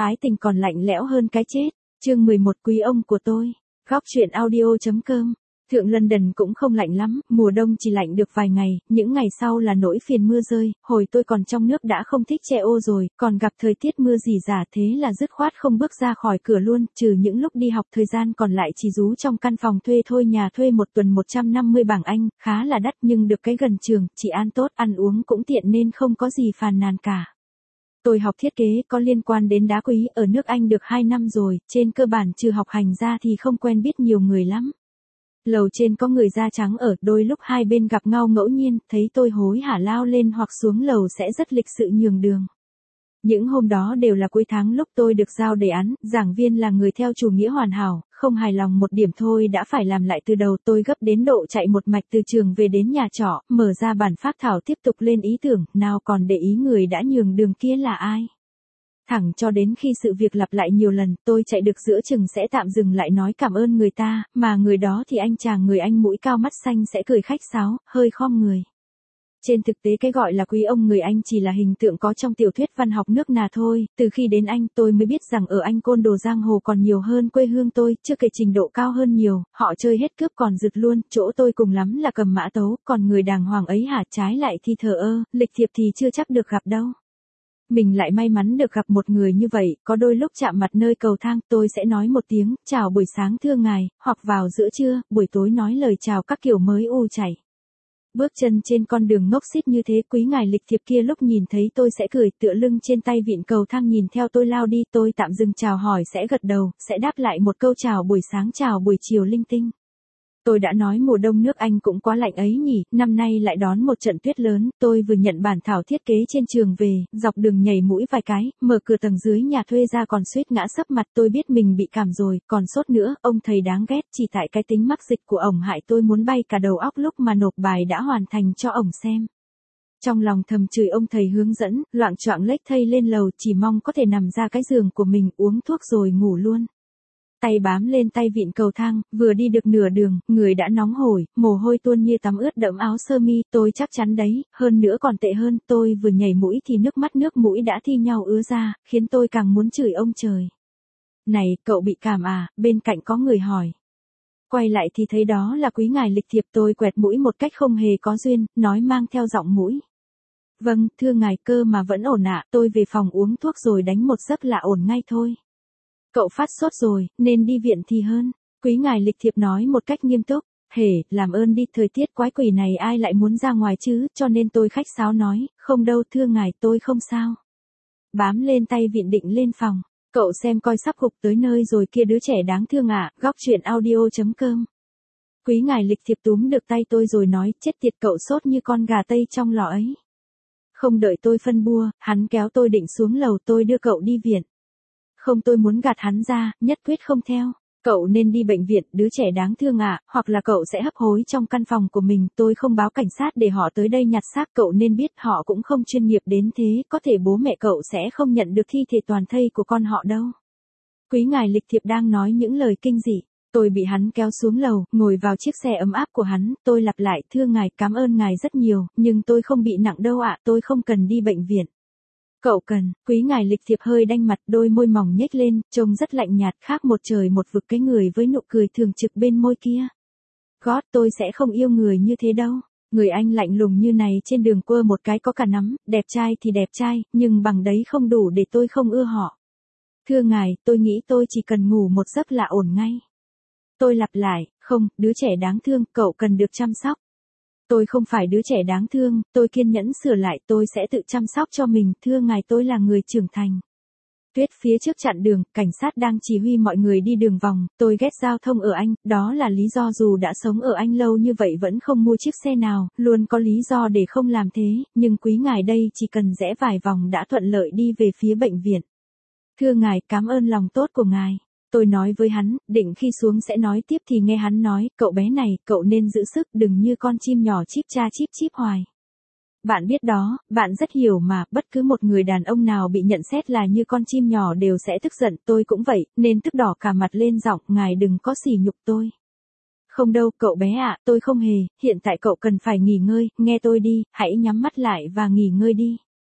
Ái tình còn lạnh lẽo hơn cái chết. Chương 11 Quý ông của tôi. Góc truyện audio.com. Thượng London cũng không lạnh lắm, mùa đông chỉ lạnh được vài ngày, những ngày sau là nỗi phiền mưa rơi, hồi tôi còn trong nước đã không thích che ô rồi, còn gặp thời tiết mưa rỉ rả thế là dứt khoát không bước ra khỏi cửa luôn, trừ những lúc đi học thời gian còn lại chỉ rú trong căn phòng thuê thôi. Nhà thuê một tuần 150 bảng Anh, khá là đắt nhưng được cái gần trường, chị ăn tốt, ăn uống cũng tiện nên không có gì phàn nàn cả. Tôi học thiết kế có liên quan đến đá quý ở nước Anh được 2 năm rồi, trên cơ bản trừ học hành ra thì không quen biết nhiều người lắm. Lầu trên có người da trắng ở, đôi lúc hai bên gặp nhau ngẫu nhiên, thấy tôi hối hả lao lên hoặc xuống lầu sẽ rất lịch sự nhường đường. Những hôm đó đều là cuối tháng lúc tôi được giao đề án, giảng viên là người theo chủ nghĩa hoàn hảo, không hài lòng một điểm thôi đã phải làm lại từ đầu. Tôi gấp đến độ chạy một mạch từ trường về đến nhà trọ, mở ra bản phác thảo tiếp tục lên ý tưởng, nào còn để ý người đã nhường đường kia là ai. Thẳng cho đến khi sự việc lặp lại nhiều lần, tôi chạy được giữa chừng sẽ tạm dừng lại nói cảm ơn người ta, mà người đó thì anh chàng người Anh mũi cao mắt xanh sẽ cười khách sáo, hơi khom người. Trên thực tế cái gọi là quý ông người Anh chỉ là hình tượng có trong tiểu thuyết văn học nước nà thôi, từ khi đến Anh tôi mới biết rằng ở Anh côn đồ giang hồ còn nhiều hơn quê hương tôi, chưa kể trình độ cao hơn nhiều, họ chơi hết cướp còn rượt luôn, chỗ tôi cùng lắm là cầm mã tấu, còn người đàng hoàng ấy hả, trái lại thì thờ ơ, lịch thiệp thì chưa chắc được gặp đâu. Mình lại may mắn được gặp một người như vậy, có đôi lúc chạm mặt nơi cầu thang tôi sẽ nói một tiếng, chào buổi sáng thưa ngài, hoặc vào giữa trưa, buổi tối nói lời chào các kiểu mới chạy. Bước chân trên con đường ngốc xít như thế, quý ngài lịch thiệp kia lúc nhìn thấy tôi sẽ cười, tựa lưng trên tay vịn cầu thang nhìn theo tôi lao đi, tôi tạm dừng chào hỏi sẽ gật đầu, sẽ đáp lại một câu chào buổi sáng chào buổi chiều linh tinh. Tôi đã nói mùa đông nước Anh cũng quá lạnh ấy nhỉ, năm nay lại đón một trận tuyết lớn, tôi vừa nhận bản thảo thiết kế trên trường về, dọc đường nhảy mũi vài cái, mở cửa tầng dưới nhà thuê ra còn suýt ngã sấp mặt. Tôi biết mình bị cảm rồi, còn sốt nữa, ông thầy đáng ghét, chỉ tại cái tính mắc dịch của ổng hại tôi muốn bay cả đầu óc lúc mà nộp bài đã hoàn thành cho ổng xem. Trong lòng thầm chửi ông thầy hướng dẫn, loạng choạng lếch thây lên lầu, chỉ mong có thể nằm ra cái giường của mình uống thuốc rồi ngủ luôn. Tay bám lên tay vịn cầu thang, vừa đi được nửa đường, người đã nóng hổi, mồ hôi tuôn như tắm ướt đẫm áo sơ mi, tôi chắc chắn đấy, hơn nữa còn tệ hơn, tôi vừa nhảy mũi thì nước mắt nước mũi đã thi nhau ứa ra, khiến tôi càng muốn chửi ông trời. Này, cậu bị cảm à, bên cạnh có người hỏi. Quay lại thì thấy đó là quý ngài lịch thiệp. Tôi quẹt mũi một cách không hề có duyên, nói mang theo giọng mũi. Vâng, thưa ngài, cơ mà vẫn ổn ạ, tôi về phòng uống thuốc rồi đánh một giấc là ổn ngay thôi. Cậu phát sốt rồi, nên đi viện thì hơn. Quý ngài lịch thiệp nói một cách nghiêm túc. Hề, làm ơn đi, thời tiết quái quỷ này ai lại muốn ra ngoài chứ, cho nên tôi khách sáo nói, không đâu thưa ngài, tôi không sao. Bám lên tay vịn định lên phòng. Cậu xem coi sắp gục tới nơi rồi kia đứa trẻ đáng thương ạ. Góc truyện audio.com. Quý ngài lịch thiệp túm được tay tôi rồi nói, chết tiệt, cậu sốt như con gà tây trong lò ấy. Không đợi tôi phân bua, hắn kéo tôi định xuống lầu, tôi đưa cậu đi viện. Không, tôi muốn gạt hắn ra, nhất quyết không theo. Cậu nên đi bệnh viện, đứa trẻ đáng thương ạ, hoặc là cậu sẽ hấp hối trong căn phòng của mình. Tôi không báo cảnh sát để họ tới đây nhặt xác, cậu nên biết họ cũng không chuyên nghiệp đến thế, có thể bố mẹ cậu sẽ không nhận được thi thể toàn thây của con họ đâu. Quý ngài lịch thiệp đang nói những lời kinh dị. Tôi bị hắn kéo xuống lầu, ngồi vào chiếc xe ấm áp của hắn, tôi lặp lại, thưa ngài, cảm ơn ngài rất nhiều, nhưng tôi không bị nặng đâu ạ, tôi không cần đi bệnh viện. Cậu cần. Quý ngài lịch thiệp hơi đanh mặt, đôi môi mỏng nhếch lên, trông rất lạnh nhạt, khác một trời một vực cái người với nụ cười thường trực bên môi kia. God, tôi sẽ không yêu người như thế đâu. Người Anh lạnh lùng như này trên đường quơ một cái có cả nắm, đẹp trai thì đẹp trai, nhưng bằng đấy không đủ để tôi không ưa họ. Thưa ngài, tôi nghĩ tôi chỉ cần ngủ một giấc là ổn ngay. Tôi lặp lại, không, đứa trẻ đáng thương, cậu cần được chăm sóc. Tôi không phải đứa trẻ đáng thương, tôi kiên nhẫn sửa lại, tôi sẽ tự chăm sóc cho mình, thưa ngài, tôi là người trưởng thành. Tuyết phía trước chặn đường, cảnh sát đang chỉ huy mọi người đi đường vòng, tôi ghét giao thông ở Anh, đó là lý do dù đã sống ở Anh lâu như vậy vẫn không mua chiếc xe nào, luôn có lý do để không làm thế, nhưng quý ngài đây chỉ cần rẽ vài vòng đã thuận lợi đi về phía bệnh viện. Thưa ngài, cảm ơn lòng tốt của ngài. Tôi nói với hắn, định khi xuống sẽ nói tiếp thì nghe hắn nói, cậu bé này, cậu nên giữ sức, đừng như con chim nhỏ chíp cha chíp chíp hoài. Bạn biết đó, bạn rất hiểu mà, bất cứ một người đàn ông nào bị nhận xét là như con chim nhỏ đều sẽ tức giận, tôi cũng vậy, nên tức đỏ cả mặt lên giọng, ngài đừng có sỉ nhục tôi. Không đâu, cậu bé ạ, tôi không hề, hiện tại cậu cần phải nghỉ ngơi, nghe tôi đi, hãy nhắm mắt lại và nghỉ ngơi đi.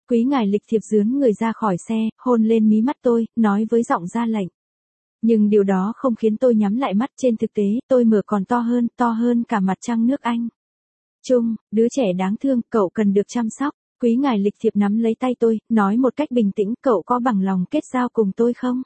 Quý ngài lịch thiệp dướn người ra khỏi xe, hôn lên mí mắt tôi, nói với giọng ra lệnh. Nhưng điều đó không khiến tôi nhắm lại mắt, trên thực tế, tôi mở còn to hơn cả mặt trăng nước Anh. Trung, đứa trẻ đáng thương, cậu cần được chăm sóc. Quý ngài lịch thiệp nắm lấy tay tôi, nói một cách bình tĩnh, cậu có bằng lòng kết giao cùng tôi không?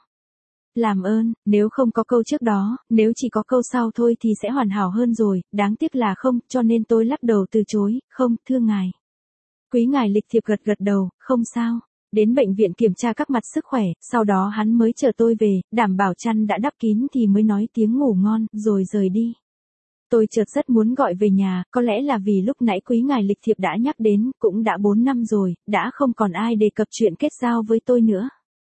Làm ơn, nếu không có câu trước đó, nếu chỉ có câu sau thôi thì sẽ hoàn hảo hơn rồi, đáng tiếc là không, cho nên tôi lắc đầu từ chối, không, thưa ngài. Quý ngài lịch thiệp gật gật đầu, không sao. Đến bệnh viện kiểm tra các mặt sức khỏe, sau đó hắn mới chở tôi về, đảm bảo chăn đã đắp kín thì mới nói tiếng ngủ ngon, rồi rời đi. Tôi chợt rất muốn gọi về nhà, có lẽ là vì lúc nãy quý ngài lịch thiệp đã nhắc đến, cũng đã 4 năm rồi, đã không còn ai đề cập chuyện kết giao với tôi nữa.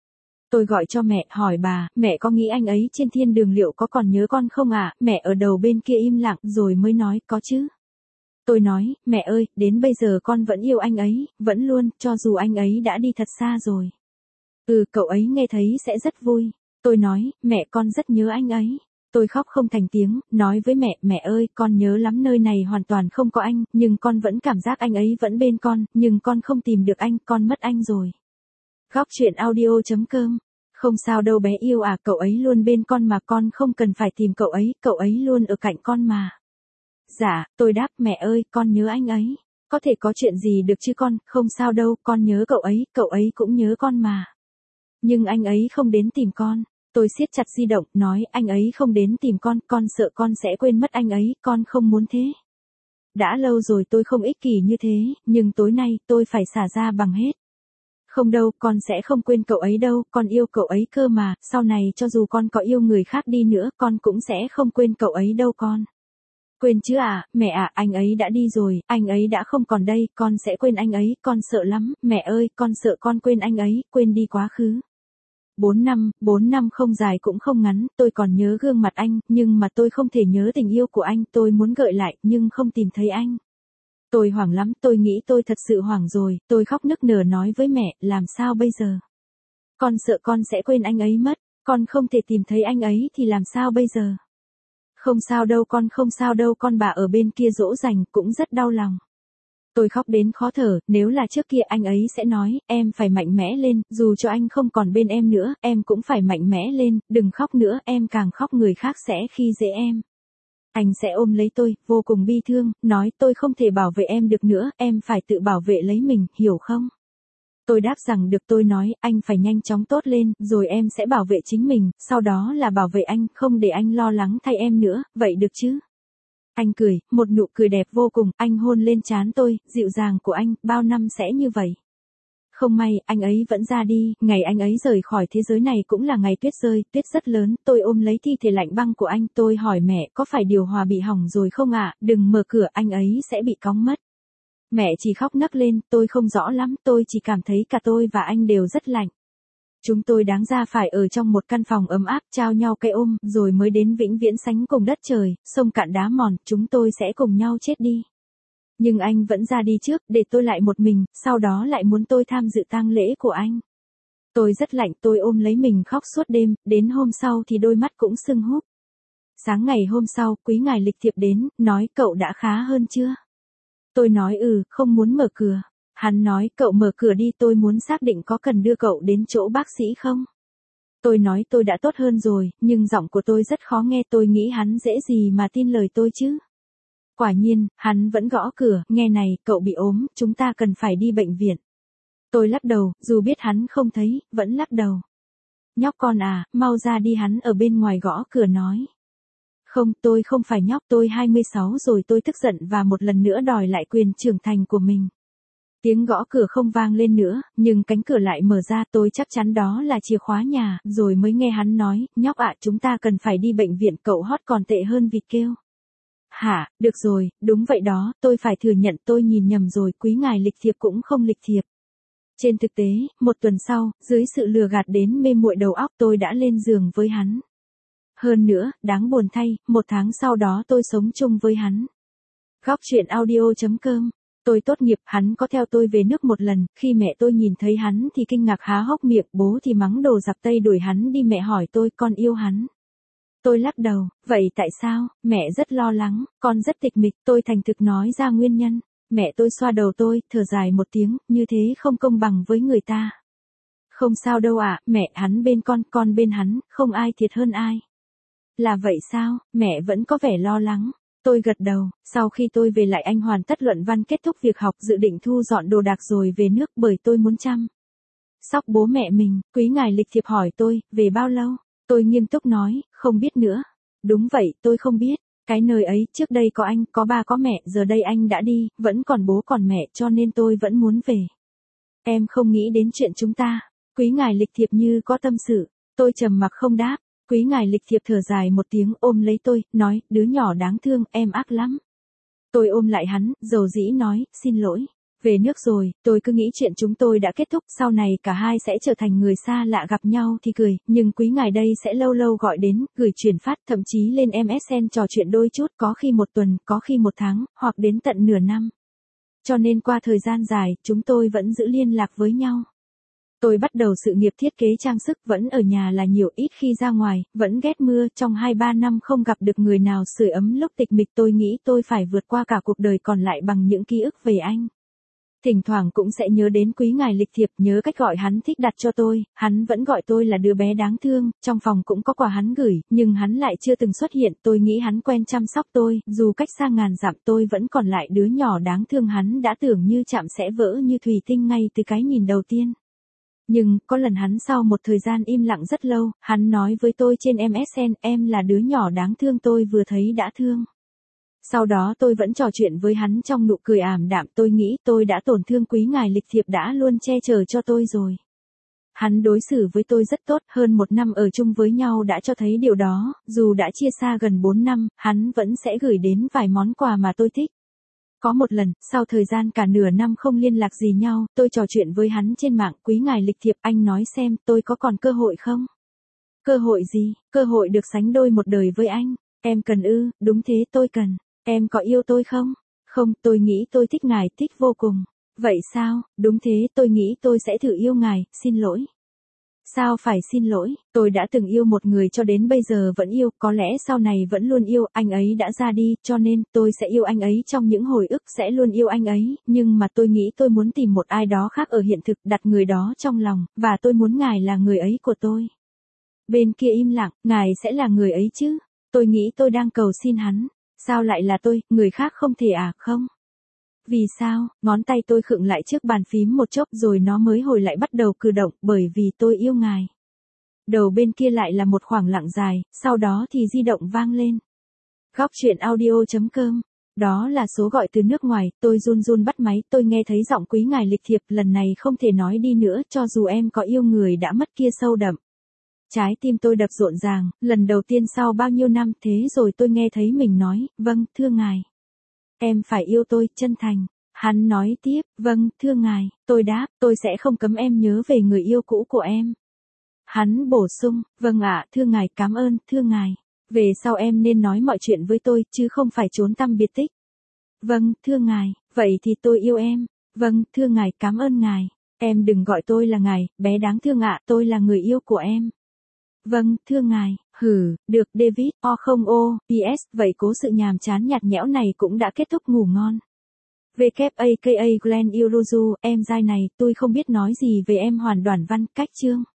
Tôi gọi cho mẹ, hỏi bà, mẹ có nghĩ anh ấy trên thiên đường liệu có còn nhớ con không ạ? Mẹ ở đầu bên kia im lặng, rồi mới nói, có chứ. Tôi nói, mẹ ơi, đến bây giờ con vẫn yêu anh ấy, vẫn luôn, cho dù anh ấy đã đi thật xa rồi. Cậu ấy nghe thấy sẽ rất vui. Tôi nói, mẹ con rất nhớ anh ấy. Tôi khóc không thành tiếng, nói với mẹ, mẹ ơi, con nhớ lắm nơi này hoàn toàn không có anh, nhưng con vẫn cảm giác anh ấy vẫn bên con, nhưng con không tìm được anh, con mất anh rồi. Góc chuyện audio.com. Không sao đâu bé yêu à, cậu ấy luôn bên con mà, con không cần phải tìm cậu ấy luôn ở cạnh con mà. Dạ, tôi đáp, mẹ ơi, con nhớ anh ấy. Có thể có chuyện gì được chứ con, không sao đâu, con nhớ cậu ấy cũng nhớ con mà. Nhưng anh ấy không đến tìm con. Tôi siết chặt di động, nói, anh ấy không đến tìm con sợ con sẽ quên mất anh ấy, con không muốn thế. Đã lâu rồi tôi không ích kỷ như thế, nhưng tối nay, tôi phải xả ra bằng hết. Không đâu, con sẽ không quên cậu ấy đâu, con yêu cậu ấy cơ mà, sau này cho dù con có yêu người khác đi nữa, con cũng sẽ không quên cậu ấy đâu con. Quên chứ à, mẹ à, anh ấy đã đi rồi, anh ấy đã không còn đây, con sẽ quên anh ấy, con sợ lắm, mẹ ơi, con sợ con quên anh ấy, quên đi quá khứ. 4 năm không dài cũng không ngắn, tôi còn nhớ gương mặt anh, nhưng mà tôi không thể nhớ tình yêu của anh, tôi muốn gợi lại, nhưng không tìm thấy anh. Tôi hoảng lắm, tôi nghĩ tôi thật sự hoảng rồi, tôi khóc nức nở nói với mẹ, làm sao bây giờ? Con sợ con sẽ quên anh ấy mất, con không thể tìm thấy anh ấy thì làm sao bây giờ? Không sao đâu con, không sao đâu con, bà ở bên kia dỗ dành, cũng rất đau lòng. Tôi khóc đến khó thở, nếu là trước kia anh ấy sẽ nói, em phải mạnh mẽ lên, dù cho anh không còn bên em nữa, em cũng phải mạnh mẽ lên, đừng khóc nữa, em càng khóc người khác sẽ khi dễ em. Anh sẽ ôm lấy tôi, vô cùng bi thương, nói tôi không thể bảo vệ em được nữa, em phải tự bảo vệ lấy mình, hiểu không? Tôi đáp rằng được, tôi nói, anh phải nhanh chóng tốt lên, rồi em sẽ bảo vệ chính mình, sau đó là bảo vệ anh, không để anh lo lắng thay em nữa, vậy được chứ? Anh cười, một nụ cười đẹp vô cùng, anh hôn lên trán tôi, dịu dàng của anh, bao năm sẽ như vậy. Không may, anh ấy vẫn ra đi, ngày anh ấy rời khỏi thế giới này cũng là ngày tuyết rơi, tuyết rất lớn, tôi ôm lấy thi thể lạnh băng của anh, tôi hỏi mẹ, có phải điều hòa bị hỏng rồi không ạ, đừng mở cửa, anh ấy sẽ bị cóng mất. Mẹ chỉ khóc nấc lên, tôi không rõ lắm, tôi chỉ cảm thấy cả tôi và anh đều rất lạnh. Chúng tôi đáng ra phải ở trong một căn phòng ấm áp, trao nhau cái ôm, rồi mới đến vĩnh viễn sánh cùng đất trời, sông cạn đá mòn, chúng tôi sẽ cùng nhau chết đi. Nhưng anh vẫn ra đi trước, để tôi lại một mình, sau đó lại muốn tôi tham dự tang lễ của anh. Tôi rất lạnh, tôi ôm lấy mình khóc suốt đêm, đến hôm sau thì đôi mắt cũng sưng húp. Sáng ngày hôm sau, quý ngài lịch thiệp đến, nói cậu đã khá hơn chưa? Tôi nói không muốn mở cửa. Hắn nói, cậu mở cửa đi, tôi muốn xác định có cần đưa cậu đến chỗ bác sĩ không? Tôi nói tôi đã tốt hơn rồi, nhưng giọng của tôi rất khó nghe, tôi nghĩ hắn dễ gì mà tin lời tôi chứ. Quả nhiên, hắn vẫn gõ cửa, nghe này, cậu bị ốm, chúng ta cần phải đi bệnh viện. Tôi lắc đầu, dù biết hắn không thấy, vẫn lắc đầu. Nhóc con à, mau ra đi, hắn ở bên ngoài gõ cửa nói. Không, tôi không phải nhóc, tôi 26 rồi, tôi tức giận và một lần nữa đòi lại quyền trưởng thành của mình. Tiếng gõ cửa không vang lên nữa, nhưng cánh cửa lại mở ra, tôi chắc chắn đó là chìa khóa nhà, rồi mới nghe hắn nói, nhóc ạ, chúng ta cần phải đi bệnh viện, cậu hót còn tệ hơn vịt kêu. Hả, được rồi, đúng vậy đó, tôi phải thừa nhận tôi nhìn nhầm rồi, quý ngài lịch thiệp cũng không lịch thiệp. Trên thực tế, một tuần sau, dưới sự lừa gạt đến mê muội đầu óc, tôi đã lên giường với hắn. Hơn nữa, đáng buồn thay, 1 tháng sau đó tôi sống chung với hắn. Góc chuyện audio.com. Tôi tốt nghiệp, hắn có theo tôi về nước một lần, khi mẹ tôi nhìn thấy hắn thì kinh ngạc há hốc miệng, bố thì mắng đồ giặc Tây đuổi hắn đi, mẹ hỏi tôi, con yêu hắn. Tôi lắc đầu, vậy tại sao, mẹ rất lo lắng, con rất tịch mịch, tôi thành thực nói ra nguyên nhân. Mẹ tôi xoa đầu tôi, thở dài một tiếng, như thế không công bằng với người ta. Không sao đâu ạ, mẹ, hắn bên con bên hắn, không ai thiệt hơn ai. Là vậy sao, mẹ vẫn có vẻ lo lắng. Tôi gật đầu, sau khi tôi về lại anh hoàn tất luận văn kết thúc việc học dự định thu dọn đồ đạc rồi về nước bởi tôi muốn chăm sóc bố mẹ mình. Quý ngài lịch thiệp hỏi tôi, về bao lâu? Tôi nghiêm túc nói, không biết nữa. Đúng vậy, tôi không biết. Cái nơi ấy, trước đây có anh, có ba có mẹ, giờ đây anh đã đi, vẫn còn bố còn mẹ cho nên tôi vẫn muốn về. Em không nghĩ đến chuyện chúng ta. Quý ngài lịch thiệp như có tâm sự. Tôi trầm mặc không đáp. Quý ngài lịch thiệp thở dài một tiếng ôm lấy tôi, nói, đứa nhỏ đáng thương, em ác lắm. Tôi ôm lại hắn, dầu dĩ nói, xin lỗi. Về nước rồi, tôi cứ nghĩ chuyện chúng tôi đã kết thúc, sau này cả hai sẽ trở thành người xa lạ gặp nhau thì cười, nhưng quý ngài đây sẽ lâu lâu gọi đến, gửi chuyển phát, thậm chí lên MSN trò chuyện đôi chút, có khi một tuần, có khi một tháng, hoặc đến tận nửa năm. Cho nên qua thời gian dài, chúng tôi vẫn giữ liên lạc với nhau. Tôi bắt đầu sự nghiệp thiết kế trang sức, vẫn ở nhà là nhiều, ít khi ra ngoài, vẫn ghét mưa, trong 2-3 năm không gặp được người nào sưởi ấm lúc tịch mịch, tôi nghĩ tôi phải vượt qua cả cuộc đời còn lại bằng những ký ức về anh. Thỉnh thoảng cũng sẽ nhớ đến quý ngài lịch thiệp, nhớ cách gọi hắn thích đặt cho tôi, hắn vẫn gọi tôi là đứa bé đáng thương, trong phòng cũng có quà hắn gửi, nhưng hắn lại chưa từng xuất hiện, tôi nghĩ hắn quen chăm sóc tôi, dù cách xa ngàn dặm tôi vẫn còn lại đứa nhỏ đáng thương hắn đã tưởng như chạm sẽ vỡ như thủy tinh ngay từ cái nhìn đầu tiên. Nhưng, có lần hắn sau một thời gian im lặng rất lâu, hắn nói với tôi trên MSN, em là đứa nhỏ đáng thương tôi vừa thấy đã thương. Sau đó tôi vẫn trò chuyện với hắn trong nụ cười ảm đạm, tôi nghĩ tôi đã tổn thương quý ngài lịch thiệp đã luôn che chở cho tôi rồi. Hắn đối xử với tôi rất tốt, hơn 1 năm ở chung với nhau đã cho thấy điều đó, dù đã chia xa gần 4 năm, hắn vẫn sẽ gửi đến vài món quà mà tôi thích. Có một lần, sau thời gian cả nửa năm không liên lạc gì nhau, tôi trò chuyện với hắn trên mạng, quý ngài lịch thiệp, anh nói xem, tôi có còn cơ hội không? Cơ hội gì? Cơ hội được sánh đôi một đời với anh. Em cần ư? Đúng thế, tôi cần. Em có yêu tôi không? Không, tôi nghĩ tôi thích ngài, thích vô cùng. Vậy sao? Đúng thế, tôi nghĩ tôi sẽ thử yêu ngài, xin lỗi. Sao phải xin lỗi, tôi đã từng yêu một người cho đến bây giờ vẫn yêu, có lẽ sau này vẫn luôn yêu, anh ấy đã ra đi, cho nên tôi sẽ yêu anh ấy trong những hồi ức, sẽ luôn yêu anh ấy, nhưng mà tôi nghĩ tôi muốn tìm một ai đó khác ở hiện thực, đặt người đó trong lòng, và tôi muốn ngài là người ấy của tôi. Bên kia im lặng, ngài sẽ là người ấy chứ? Tôi nghĩ tôi đang cầu xin hắn. Sao lại là tôi, người khác không thể à, không? Vì sao? Ngón tay tôi khựng lại trước bàn phím một chốc rồi nó mới hồi lại bắt đầu cử động, bởi vì tôi yêu ngài. Đầu bên kia lại là một khoảng lặng dài, sau đó thì di động vang lên. Góc chuyện audio.com. Đó là số gọi từ nước ngoài, tôi run run bắt máy, tôi nghe thấy giọng quý ngài lịch thiệp, lần này không thể nói đi nữa, cho dù em có yêu người đã mất kia sâu đậm. Trái tim tôi đập rộn ràng, lần đầu tiên sau bao nhiêu năm, thế rồi tôi nghe thấy mình nói, vâng, thưa ngài. Em phải yêu tôi, chân thành. Hắn nói tiếp, vâng, thưa ngài, tôi đáp, tôi sẽ không cấm em nhớ về người yêu cũ của em. Hắn bổ sung, vâng ạ, thưa ngài, cảm ơn, thưa ngài. Về sau em nên nói mọi chuyện với tôi, chứ không phải trốn tăm biệt tích. Vâng, thưa ngài, vậy thì tôi yêu em. Vâng, thưa ngài, cảm ơn ngài. Em đừng gọi tôi là ngài, bé đáng thương ạ, tôi là người yêu của em. Vâng, thưa ngài, được David, PS, vậy cố sự nhàm chán nhạt nhẽo này cũng đã kết thúc, ngủ ngon. WAKA Glenn Iruzu, em dai này, tôi không biết nói gì về em hoàn đoàn văn, cách chương.